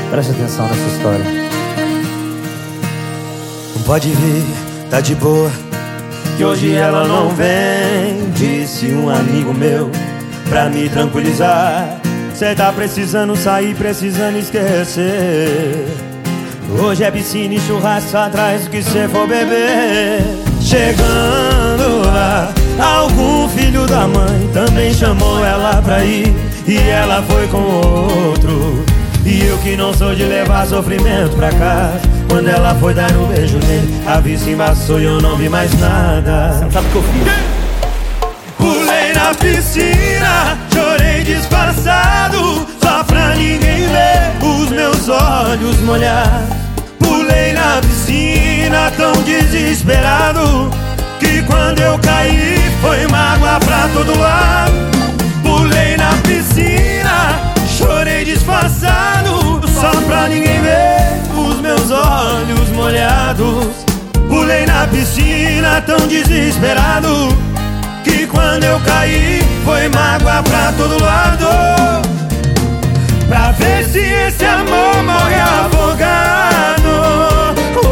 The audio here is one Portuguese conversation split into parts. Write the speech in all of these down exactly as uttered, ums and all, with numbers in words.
Preste atenção nessa história. Pode vir, tá de boa, que hoje ela não vem, disse um amigo meu, pra me tranquilizar. Cê tá precisando sair, precisando esquecer. Hoje é piscina e churrasco atrás do que cê for beber. Chegando lá, algum filho da mãe também chamou ela pra ir, e ela foi com outro. E eu que não sou de levar sofrimento pra casa, quando ela foi dar um beijo nele, a vista embaçou e eu não vi mais nada. Você não sabe o que eu fiz? Pulei na piscina, chorei disfarçado, só pra ninguém ver os meus olhos molhar. Pulei na piscina tão desesperado, que quando eu caí foi mágoa pra todo lado. Pulei na piscina, chorei disfarçado, só pra ninguém ver os meus olhos molhados. Pulei na piscina tão desesperado, que quando eu caí foi mágoa pra todo lado. Pra ver se esse amor morre afogado. Oh,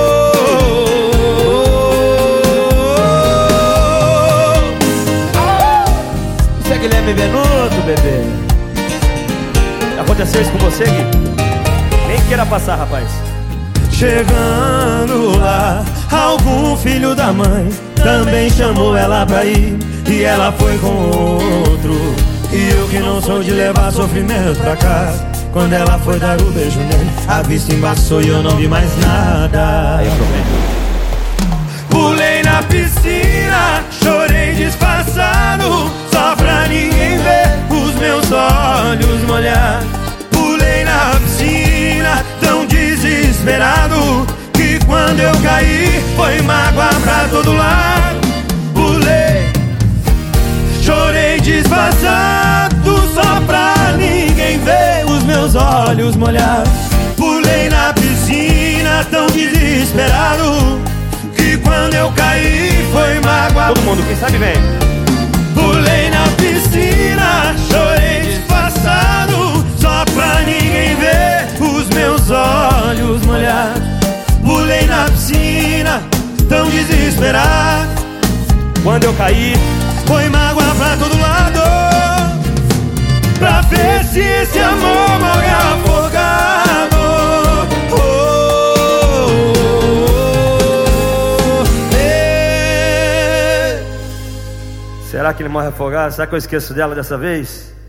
oh, oh. Isso é Guilherme Benuto, bebê. Aconteceu isso com você, Gui? Nem queira passar, rapaz. Chegando lá, algum filho da mãe também chamou ela pra ir, e ela foi com outro. E eu que não sou de levar sofrimento pra casa, quando ela foi dar o beijo nele, a vista embaçou e eu não vi mais nada. Aí é problema. Pulei na piscina, chorei disfarçado, só pra ninguém ver os meus olhos molhados. Pulei na piscina tão desesperado, que quando eu caí foi mágoa pra todo lado. Pulei, chorei disfarçado, só pra ninguém ver os meus olhos molhados. Pulei na piscina tão desesperado, que quando eu caí foi mágoa. Todo mundo, quem sabe vem. Pulei na piscina, chorei disfarçado, só pra ninguém ver os meus olhos molhados. Pulei na piscina tão desesperado, Quando eu caí foi mágoa pra todo lado. Pra ver se esse amor morre afogado. Oh, oh, oh, eh. Será que ele morre afogado? Será que eu esqueço dela dessa vez?